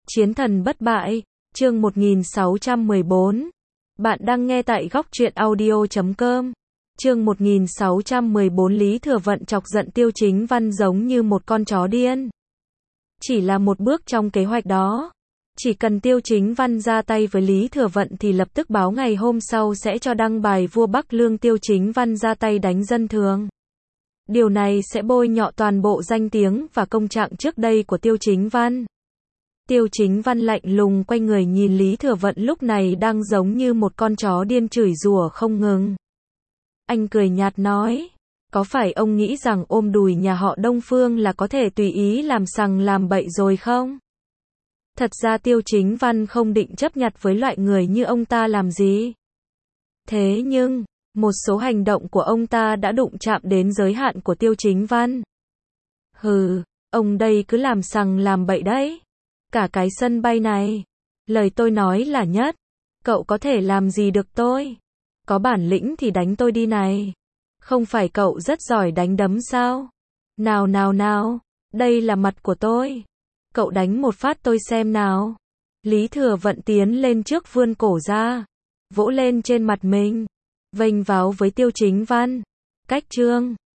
Chiến thần bất bại, chương 1614. Bạn đang nghe tại góc truyện audio.com. Chương 1614 Lý Thừa Vận chọc giận Tiêu Chính Văn giống như một con chó điên. Chỉ là một bước trong kế hoạch đó. Chỉ cần Tiêu Chính Văn ra tay với Lý Thừa Vận thì lập tức báo ngày hôm sau sẽ cho đăng bài vua Bắc Lương Tiêu Chính Văn ra tay đánh dân thường. Điều này sẽ bôi nhọ toàn bộ danh tiếng và công trạng trước đây của Tiêu Chính Văn. Tiêu Chính Văn lạnh lùng quay người nhìn Lý Thừa Vận lúc này đang giống như một con chó điên chửi rủa không ngừng. Anh cười nhạt nói, có phải ông nghĩ rằng ôm đùi nhà họ Đông Phương là có thể tùy ý làm sằng làm bậy rồi không? Thật ra Tiêu Chính Văn không định chấp nhặt với loại người như ông ta làm gì. Thế nhưng, một số hành động của ông ta đã đụng chạm đến giới hạn của Tiêu Chính Văn. Hừ, ông đây cứ làm sằng làm bậy đấy. Cả cái sân bay này, lời tôi nói là nhất. Cậu có thể làm gì được tôi? Có bản lĩnh thì đánh tôi đi này. Không phải cậu rất giỏi đánh đấm sao? Nào nào nào, đây là mặt của tôi. Cậu đánh một phát tôi xem nào. Lý Thừa Vận tiến lên trước vươn cổ ra, vỗ lên trên mặt mình, vênh váo với Tiêu Chính Văn. Cách chương